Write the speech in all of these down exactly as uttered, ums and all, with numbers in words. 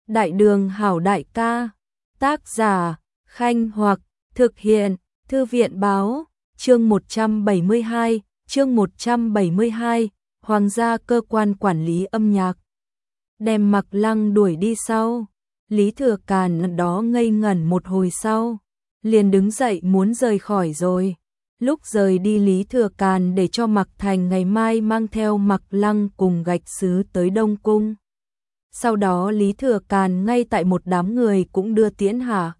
Đại đường hảo đại ca, tác giả, Khanh Hoặc, thực hiện, Thư viện báo, chương một trăm bảy mươi hai, chương một trăm bảy mươi hai, Hoàng gia cơ quan quản lý âm nhạc. Đem Mặc Lăng đuổi đi sau, Lý Thừa Càn đó ngây ngẩn một hồi sau, liền đứng dậy muốn rời khỏi rồi. Lúc rời đi Lý Thừa Càn để cho Mặc Thành ngày mai mang theo Mặc Lăng cùng gạch sứ tới Đông Cung. Sau đó Lý Thừa Càn ngay tại một đám người cũng đưa tiễn hạ.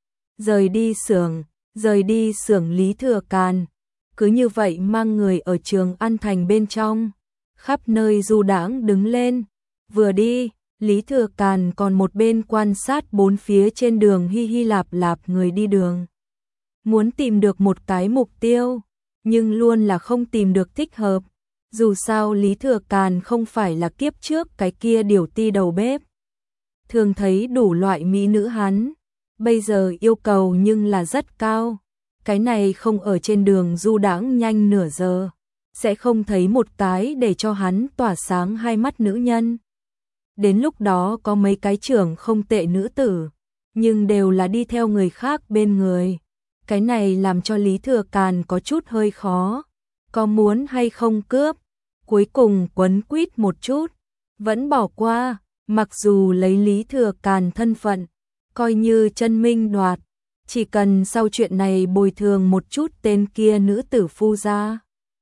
Rời đi xưởng, rời đi xưởng Lý Thừa Càn. Cứ như vậy mang người ở Trường An Thành bên trong, khắp nơi du đãng đứng lên. Vừa đi, Lý Thừa Càn còn một bên quan sát bốn phía trên đường hi hi lạp lạp người đi đường. Muốn tìm được một cái mục tiêu, nhưng luôn là không tìm được thích hợp. Dù sao Lý Thừa Càn không phải là kiếp trước cái kia điều ti đầu bếp. Thường thấy đủ loại mỹ nữ hắn, bây giờ yêu cầu nhưng là rất cao. Cái này không ở trên đường du đãng nhanh nửa giờ, sẽ không thấy một cái để cho hắn tỏa sáng hai mắt nữ nhân. Đến lúc đó có mấy cái trưởng không tệ nữ tử, nhưng đều là đi theo người khác bên người. Cái này làm cho Lý Thừa Càn có chút hơi khó, có muốn hay không cướp. Cuối cùng quấn quýt một chút, vẫn bỏ qua, mặc dù lấy Lý Thừa Càn thân phận, coi như chân minh đoạt, chỉ cần sau chuyện này bồi thường một chút tên kia nữ tử phu gia.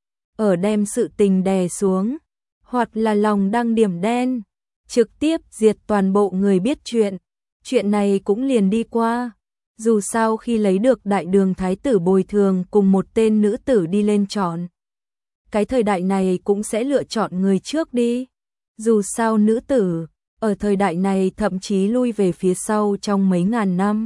Ở đem sự tình đè xuống, hoặc là lòng đang điểm đen, trực tiếp diệt toàn bộ người biết chuyện, chuyện này cũng liền đi qua. Dù sao khi lấy được đại đường thái tử bồi thường cùng một tên nữ tử đi lên chọn, cái thời đại này cũng sẽ lựa chọn người trước đi. Dù sao nữ tử, ở thời đại này thậm chí lui về phía sau trong mấy ngàn năm.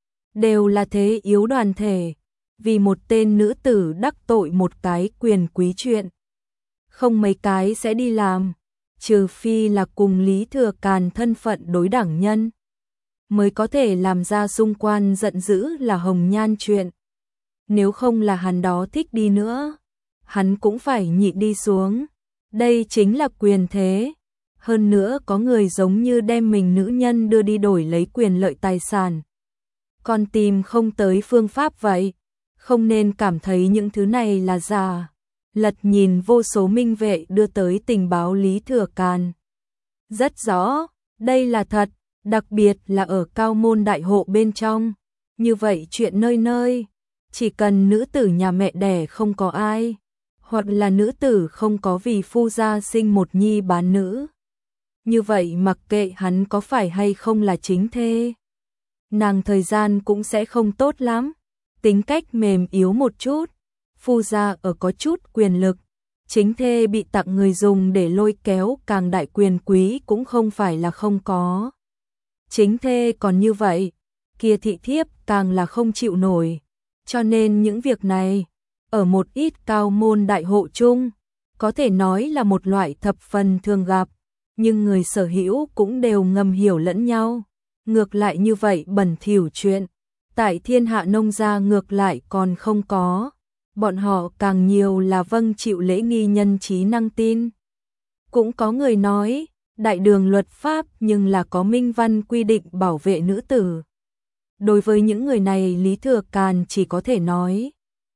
Đều là thế yếu đoàn thể, vì một tên nữ tử đắc tội một cái quyền quý chuyện. Không mấy cái sẽ đi làm, trừ phi là cùng Lý Thừa Càn thân phận đối đẳng nhân, mới có thể làm ra xung quanh giận dữ là hồng nhan chuyện. Nếu không là hắn đó thích đi nữa, hắn cũng phải nhịn đi xuống. Đây chính là quyền thế. Hơn nữa có người giống như đem mình nữ nhân đưa đi đổi lấy quyền lợi tài sản. Còn tìm không tới phương pháp vậy. Không nên cảm thấy những thứ này là giả. Lật nhìn vô số minh vệ đưa tới tình báo Lý Thừa Càn. Rất rõ, đây là thật, đặc biệt là ở cao môn đại hộ bên trong. Như vậy chuyện nơi nơi, chỉ cần nữ tử nhà mẹ đẻ không có ai, hoặc là nữ tử không có vì phu gia sinh một nhi bán nữ. Như vậy mặc kệ hắn có phải hay không là chính thê, nàng thời gian cũng sẽ không tốt lắm, tính cách mềm yếu một chút, phu gia ở có chút quyền lực, chính thê bị tặng người dùng để lôi kéo càng đại quyền quý cũng không phải là không có. Chính thê còn như vậy, kia thị thiếp càng là không chịu nổi, cho nên những việc này ở một ít cao môn đại hộ chung, có thể nói là một loại thập phần thường gặp, nhưng người sở hữu cũng đều ngầm hiểu lẫn nhau. Ngược lại như vậy bẩn thỉu chuyện, tại thiên hạ nông gia ngược lại còn không có, bọn họ càng nhiều là vâng chịu lễ nghi nhân trí năng tin. Cũng có người nói, đại đường luật pháp nhưng là có minh văn quy định bảo vệ nữ tử. Đối với những người này Lý Thừa Càn chỉ có thể nói,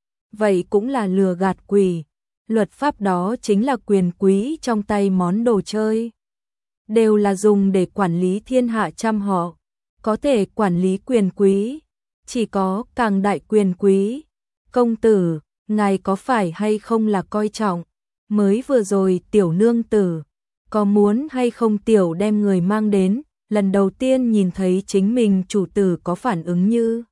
vậy cũng là lừa gạt quỷ, luật pháp đó chính là quyền quý trong tay món đồ chơi. Đều là dùng để quản lý thiên hạ trăm họ, có thể quản lý quyền quý, chỉ có càng đại quyền quý. Công tử, ngài có phải hay không là coi trọng, mới vừa rồi tiểu nương tử, có muốn hay không tiểu đem người mang đến, lần đầu tiên nhìn thấy chính mình chủ tử có phản ứng như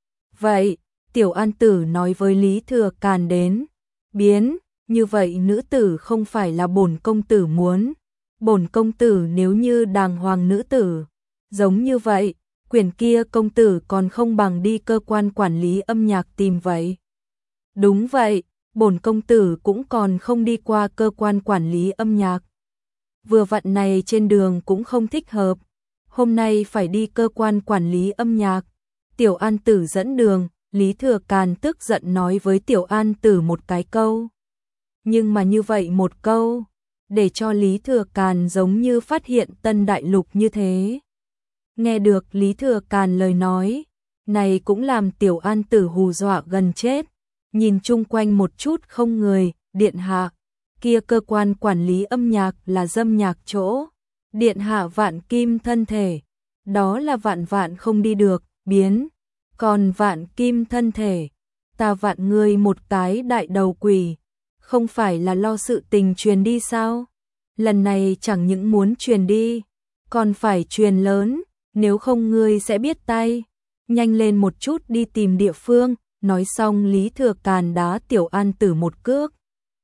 vậy. Tiểu An Tử nói với Lý Thừa Càn đến, biến, như vậy nữ tử không phải là bổn công tử muốn. Bổn công tử nếu như đàng hoàng nữ tử, giống như vậy, quyền kia công tử còn không bằng đi cơ quan quản lý âm nhạc tìm vậy. Đúng vậy, bổn công tử cũng còn không đi qua cơ quan quản lý âm nhạc. Vừa vặn này trên đường cũng không thích hợp, hôm nay phải đi cơ quan quản lý âm nhạc. Tiểu An Tử dẫn đường. Lý Thừa Càn tức giận nói với Tiểu An Tử một cái câu. Nhưng mà như vậy một câu, để cho Lý Thừa Càn giống như phát hiện tân đại lục như thế. Nghe được Lý Thừa Càn lời nói, này cũng làm Tiểu An Tử hù dọa gần chết, nhìn chung quanh một chút không người, điện hạ, kia cơ quan quản lý âm nhạc là dâm nhạc chỗ, điện hạ vạn kim thân thể, đó là vạn vạn không đi được, biến, còn vạn kim thân thể, ta vạn ngươi một cái đại đầu quỷ, không phải là lo sự tình truyền đi sao? Lần này chẳng những muốn truyền đi, còn phải truyền lớn, nếu không ngươi sẽ biết tay. Nhanh lên một chút đi tìm địa phương, nói xong Lý Thừa Càn đá Tiểu An Tử một cước,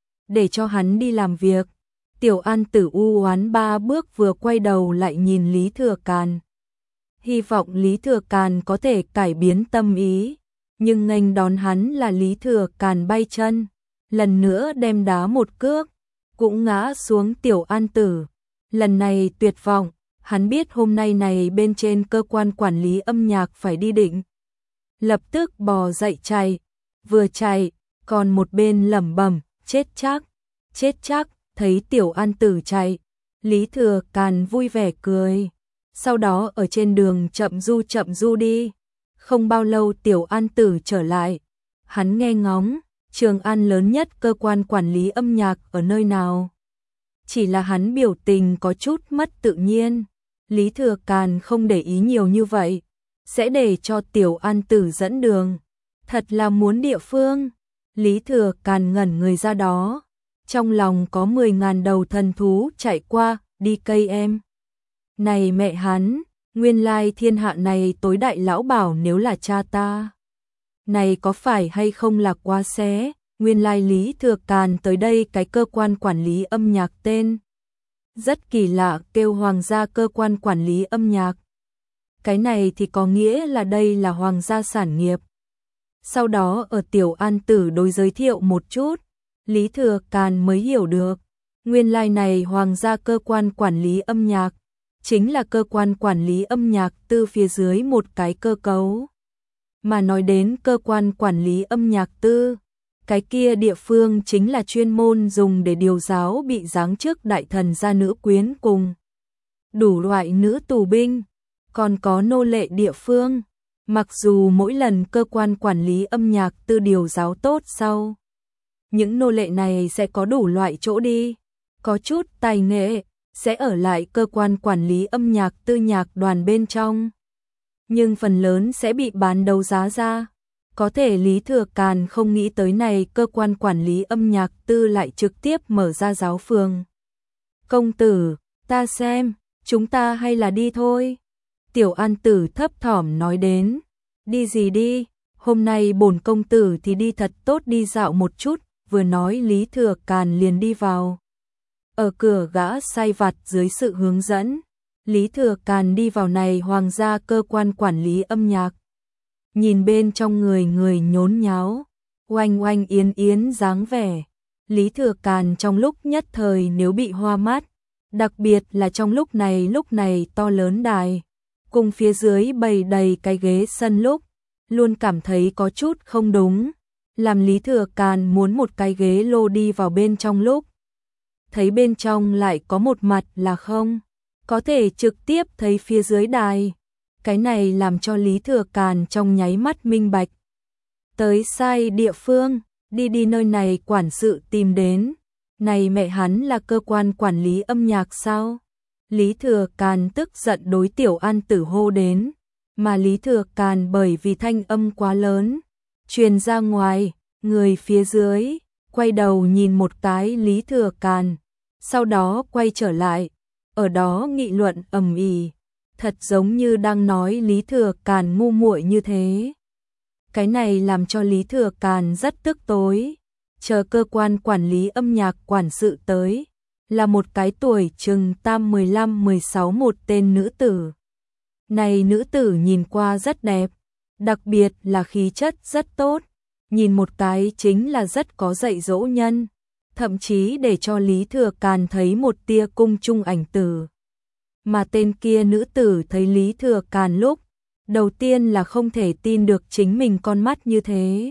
để cho hắn đi làm việc. Tiểu An Tử u oán ba bước vừa quay đầu lại nhìn Lý Thừa Càn. Hy vọng Lý Thừa Càn có thể cải biến tâm ý, nhưng nghênh đón hắn là Lý Thừa Càn bay chân, lần nữa đem đá một cước, cũng ngã xuống Tiểu An Tử. Lần này tuyệt vọng, hắn biết hôm nay này bên trên cơ quan quản lý âm nhạc phải đi định. Lập tức bò dậy chạy, vừa chạy, còn một bên lẩm bẩm, chết chắc, chết chắc, thấy Tiểu An Tử chạy. Lý Thừa Càn vui vẻ cười, sau đó ở trên đường chậm du chậm du đi. Không bao lâu Tiểu An Tử trở lại, hắn nghe ngóng, Trường An lớn nhất cơ quan quản lý âm nhạc ở nơi nào. Chỉ là hắn biểu tình có chút mất tự nhiên. Lý Thừa Càn không để ý nhiều như vậy, sẽ để cho Tiểu An Tử dẫn đường. Thật là muốn địa phương. Lý Thừa Càn ngẩn người ra đó, trong lòng có mười ngàn đầu thần thú chạy qua, đi cây em. Này mẹ hắn, nguyên lai thiên hạ này tối đại lão bảo nếu là cha ta. Này có phải hay không là quá xé, nguyên lai Lý Thừa Càn tới đây cái cơ quan quản lý âm nhạc tên. Rất kỳ lạ, kêu hoàng gia cơ quan quản lý âm nhạc. Cái này thì có nghĩa là đây là hoàng gia sản nghiệp. Sau đó ở Tiểu An Tử đối giới thiệu một chút, Lý Thừa Càn mới hiểu được. Nguyên lai này hoàng gia cơ quan quản lý âm nhạc, chính là cơ quan quản lý âm nhạc tư phía dưới một cái cơ cấu. Mà nói đến cơ quan quản lý âm nhạc tư, cái kia địa phương chính là chuyên môn dùng để điều giáo bị giáng chức đại thần gia nữ quyến cùng đủ loại nữ tù binh, còn có nô lệ địa phương. Mặc dù mỗi lần cơ quan quản lý âm nhạc tư điều giáo tốt sau, những nô lệ này sẽ có đủ loại chỗ đi, có chút tài nghệ, sẽ ở lại cơ quan quản lý âm nhạc tư nhạc đoàn bên trong. Nhưng phần lớn sẽ bị bán đấu giá ra. Có thể Lý Thừa Càn không nghĩ tới này cơ quan quản lý âm nhạc tư lại trực tiếp mở ra giáo phường. Công tử, ta xem, chúng ta hay là đi thôi. Tiểu An Tử thấp thỏm nói đến. Đi gì đi, hôm nay bổn công tử thì đi thật tốt đi dạo một chút, vừa nói Lý Thừa Càn liền đi vào. Ở cửa gã sai vặt dưới sự hướng dẫn, Lý Thừa Càn đi vào này hoàng gia cơ quan quản lý âm nhạc. Nhìn bên trong người người nhốn nháo, oanh oanh yến yến dáng vẻ, Lý Thừa Càn trong lúc nhất thời nếu bị hoa mắt, đặc biệt là trong lúc này lúc này to lớn đài, cùng phía dưới bày đầy cái ghế sân lúc, luôn cảm thấy có chút không đúng, làm Lý Thừa Càn muốn một cái ghế lô đi vào bên trong lúc, thấy bên trong lại có một mặt là không, có thể trực tiếp thấy phía dưới đài. Cái này làm cho Lý Thừa Càn trong nháy mắt minh bạch. Tới sai địa phương, đi đi nơi này quản sự tìm đến. Này mẹ hắn là cơ quan quản lý âm nhạc sao? Lý Thừa Càn tức giận đối Tiểu An Tử hô đến. Mà Lý Thừa Càn bởi vì thanh âm quá lớn, truyền ra ngoài, người phía dưới, quay đầu nhìn một cái Lý Thừa Càn. Sau đó quay trở lại, ở đó nghị luận ầm ĩ. Thật giống như đang nói Lý Thừa Càn ngu muội như thế. Cái này làm cho Lý Thừa Càn rất tức tối. Chờ cơ quan quản lý âm nhạc quản sự tới, là một cái tuổi chừng tam mười lăm mười sáu một tên nữ tử. Này nữ tử nhìn qua rất đẹp, đặc biệt là khí chất rất tốt, nhìn một cái chính là rất có dạy dỗ nhân, thậm chí để cho Lý Thừa Càn thấy một tia cung trung ảnh tử. Mà tên kia nữ tử thấy Lý Thừa Càn lúc, đầu tiên là không thể tin được chính mình con mắt như thế.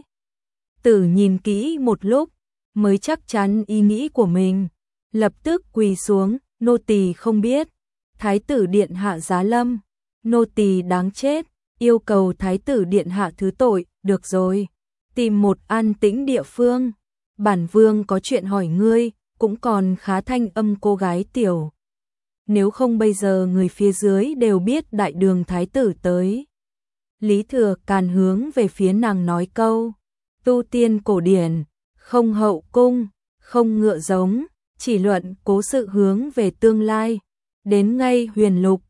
Tử nhìn kỹ một lúc, mới chắc chắn ý nghĩ của mình, lập tức quỳ xuống, nô tỳ không biết, thái tử điện hạ giá lâm, nô tỳ đáng chết, yêu cầu thái tử điện hạ thứ tội, được rồi, tìm một an tĩnh địa phương, bản vương có chuyện hỏi ngươi, cũng còn khá thanh âm cô gái tiểu. Nếu không bây giờ người phía dưới đều biết đại đường thái tử tới. Lý Thừa Càn hướng về phía nàng nói câu, tu tiên cổ điển, không hậu cung, không ngựa giống, chỉ luận cố sự hướng về tương lai, đến ngay huyền lục,